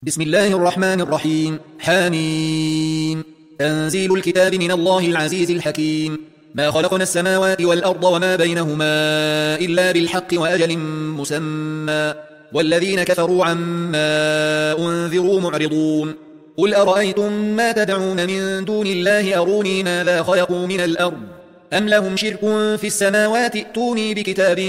بسم الله الرحمن الرحيم. حميم. تنزيل الكتاب من الله العزيز الحكيم. ما خلقنا السماوات والأرض وما بينهما إلا بالحق وأجل مسمى، والذين كفروا عما أنذروا معرضون. قل أرأيتم ما تدعون من دون الله أروني ماذا خلقوا من الأرض أم لهم شرك في السماوات ائتوني بكتاب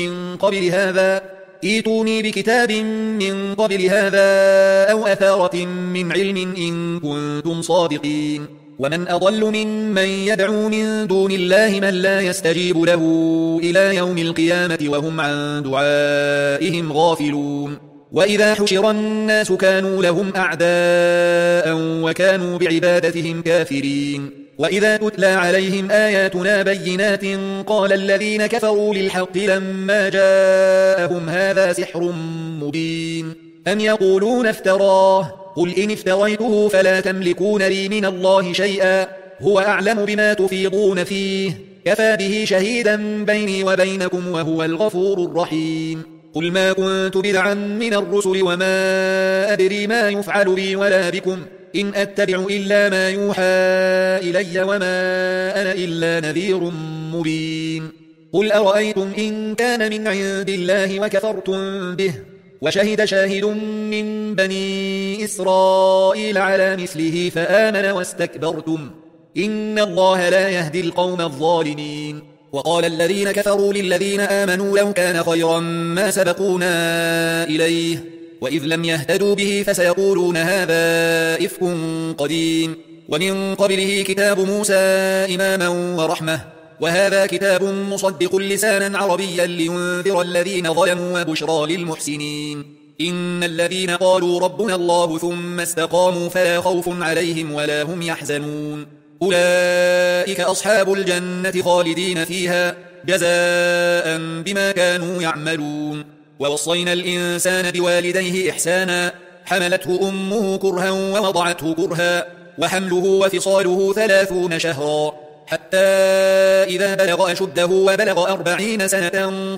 من قبل هذا أو أثارة من علم إن كنتم صادقين. ومن أضل ممن يدعو من دون الله من لا يستجيب له إلى يوم القيامة وهم عن دعائهم غافلون. وإذا حشر الناس كانوا لهم أعداء وكانوا بعبادتهم كافرين. وإذا تتلى عليهم آياتنا بينات قال الذين كفروا للحق لما جاءهم هذا سحر مبين أم يقولون افتراه قل إن افتريته فلا تملكون لي من الله شيئا هو أعلم بما تفيضون فيه كفى به شهيدا بيني وبينكم وهو الغفور الرحيم. قل ما كنت بدعا من الرسل وما أدري ما يفعل بي ولا بكم إن أتبع إلا ما يوحى إلي وما أنا إلا نذير مبين. قل أرأيتم إن كان من عند الله وكفرتم به وشهد شاهد من بني إسرائيل على مثله فآمن واستكبرتم إن الله لا يهدي القوم الظالمين. وقال الذين كفروا للذين آمنوا لو كان خيرا ما سبقونا إليه وإذ لم يهتدوا به فسيقولون هذا إفك قديم ومن قبله كتاب موسى إماما ورحمة وهذا كتاب مصدق لسانا عربيا لينذر الذين ظلموا وبشرى للمحسنين. إن الذين قالوا ربنا الله ثم استقاموا فلا خوف عليهم ولا هم يحزنون أولئك أصحاب الجنة خالدين فيها جزاء بما كانوا يعملون. ووصينا الإنسان بوالديه إحسانا حملته أمه كرها ووضعته كرها وحمله وفصاله 30 شهرا حتى إذا بلغ أشده وبلغ 40 سنة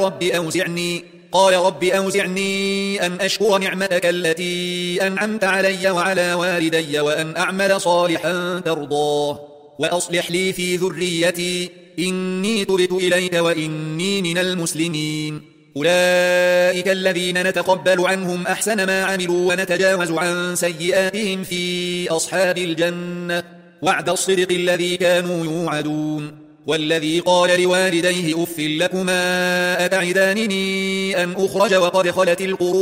قال رب أوزعني أن أشكر نعمتك التي أنعمت علي وعلى والدي وأن أعمل صالحا ترضاه وأصلح لي في ذريتي إني تبت إليك وإني من المسلمين. أولئك الذين نتقبل عنهم أحسن ما عملوا ونتجاوز عن سيئاتهم في أصحاب الجنة وعد الصدق الذي كانوا يوعدون. والذي قال لوالديه أف لكما أتعدانني أن أخرج وقد خلت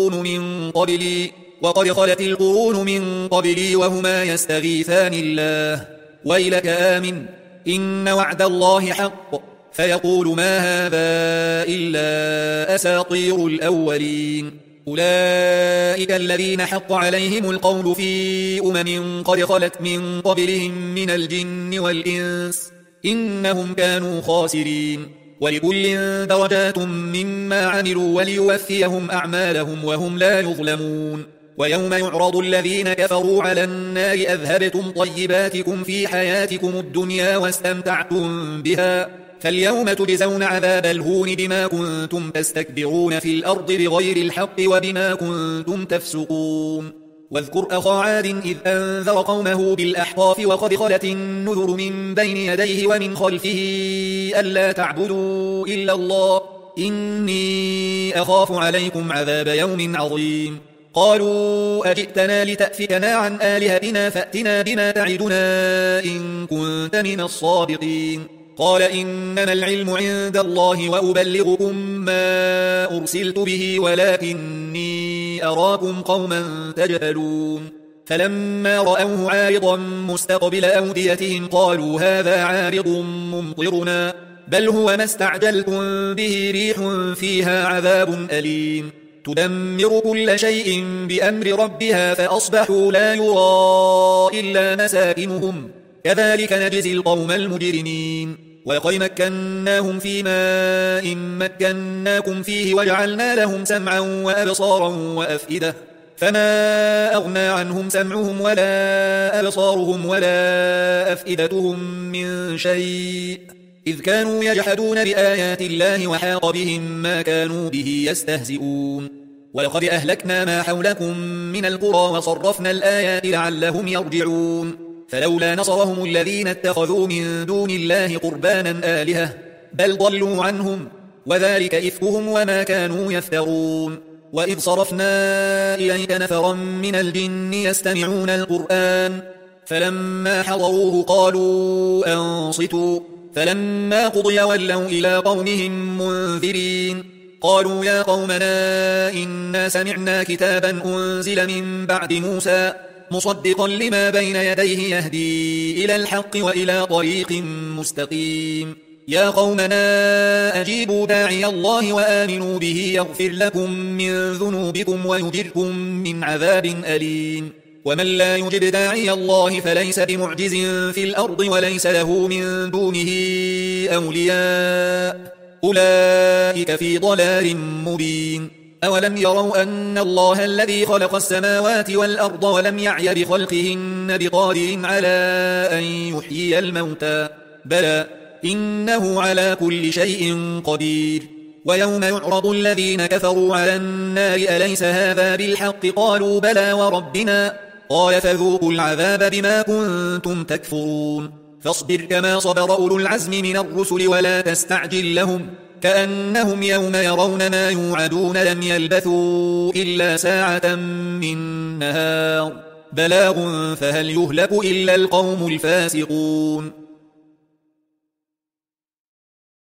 القرون من قبلي وهما يستغيثان الله ويلك آمن إن وعد الله حق فيقول ما هذا إلا أساطير الأولين. أولئك الذين حق عليهم القول في قد خلت من قبلهم من الجن والإنس إنهم كانوا خاسرين. ولكل درجات مما عملوا وليوفيهم أعمالهم وهم لا يظلمون. ويوم يعرض الذين كفروا على النار أذهبتم طيباتكم في حياتكم الدنيا واستمتعتم بها فاليوم تجزون عذاب الهون بما كنتم تستكبرون في الأرض بغير الحق وبما كنتم تفسقون. واذكر أخا عاد إذ أنذر قومه بالأحقاف وقد خلت النذر من بين يديه ومن خلفه ألا تعبدوا إلا الله إني أخاف عليكم عذاب يوم عظيم. قالوا أجئتنا لتأفكنا عن آلهتنا فأتنا بما تعدنا إن كنت من الصادقين. قال إنما العلم عند الله وأبلغكم ما أرسلت به ولكني أراكم قوما تجهلون. فلما رأوه عارضا مستقبل أوديتهم قالوا هذا عارض ممطرنا بل هو ما استعجلتم به ريح فيها عذاب أليم تدمر كل شيء بأمر ربها فأصبحوا لا يرى إلا مساكنهم كذلك نجزي القوم المجرمين. ولقد مكناهم في ماء مكناكم فيه وجعلنا لهم سمعا وأبصارا وأفئدة فما أغنى عنهم سمعهم ولا أبصارهم ولا أفئدتهم من شيء إذ كانوا يجحدون بآيات الله وحاق بهم ما كانوا به يستهزئون. ولقد أهلكنا ما حولكم من القرى وصرفنا الآيات لعلهم يرجعون فلولا نصرهم الذين اتخذوا من دون الله قربانا آلهة بل ضلوا عنهم وذلك إفكهم وما كانوا يفترون وإذ صرفنا إليك نفرا من الجن يستمعون القرآن فلما حضروه قالوا أنصتوا فلما قضي ولوا إلى قومهم منذرين قالوا يا قومنا إنا سمعنا كتابا أنزل من بعد موسى مصدقا لما بين يديه يهدي إلى الحق وإلى طريق مستقيم يا قومنا أجيبوا داعي الله وآمنوا به يغفر لكم من ذنوبكم ويجركم من عذاب أليم ومن لا يجب داعي الله فليس بمعجز في الأرض وليس له من دونه أولياء أولئك في ضلال مبين أولم يروا أن الله الذي خلق السماوات والأرض ولم يعي بخلقهن بقادر على أن يحيي الموتى بلى إنه على كل شيء قدير ويوم يعرض الذين كفروا على النار أليس هذا بالحق قالوا بلى وربنا قال فذوقوا العذاب بما كنتم تكفرون فاصبر كما صبر أولو العزم من الرسل ولا تستعجل لهم كأنهم يوم يرون ما يوعدون لم يلبثوا إلا ساعة من نهار بلاغ فهل يهلك إلا القوم الفاسقون